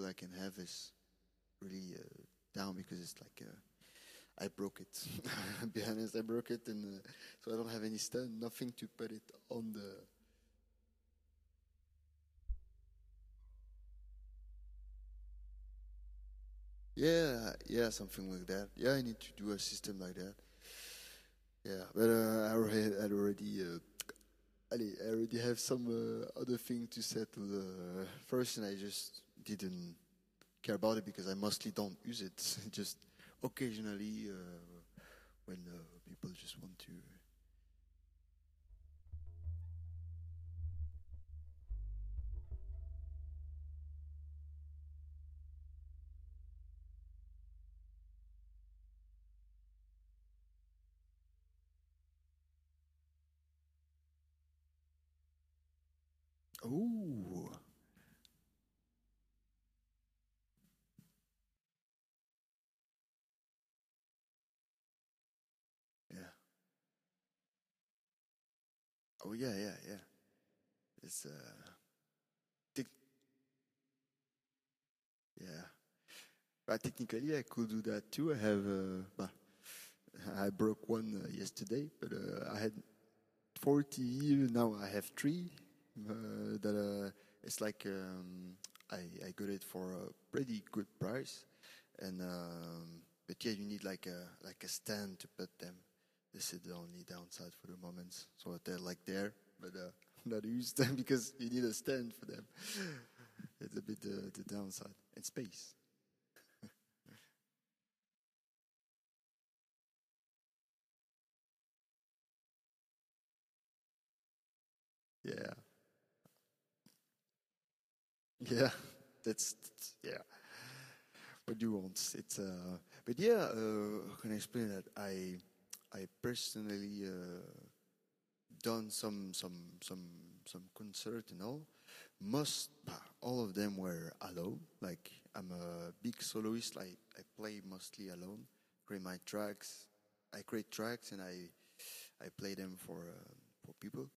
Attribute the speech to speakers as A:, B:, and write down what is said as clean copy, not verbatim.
A: I can have is really down because it's like I broke it. I'll be honest, I broke it, and so I don't have any stand, nothing to put it on the. Yeah, yeah, something like that. Yeah, I need to do a system like that. Yeah, but I already have some other thing to settle first, and I just didn't care about it because I mostly don't use it. Just occasionally when people just want to. Oh, yeah. Oh, yeah, yeah, yeah. It's tec- yeah. But technically, I could do that too. I have, I broke one yesterday, but I had 40. Now I have three. That it's like I got it for a pretty good price, and but yeah, you need like a stand to put them. This is the only downside for the moment. So they're like there, but not used them because you need a stand for them. It's a bit the downside and space. Yeah, yeah, yeah. What do you want? It's but yeah, how can I explain that? I personally done some concert and all. Most all of them were alone. Like I'm a big soloist. I play mostly alone. Create my tracks. I create tracks and I play them for people.